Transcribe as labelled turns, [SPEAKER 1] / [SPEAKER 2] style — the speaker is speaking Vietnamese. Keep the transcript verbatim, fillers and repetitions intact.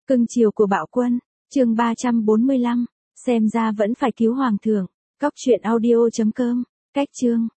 [SPEAKER 1] Cưng chiều của Bạo Quân, chương ba trăm bốn mươi lăm, xem ra vẫn phải cứu hoàng thượng. Cóc truyện audio chấm com, cách chương.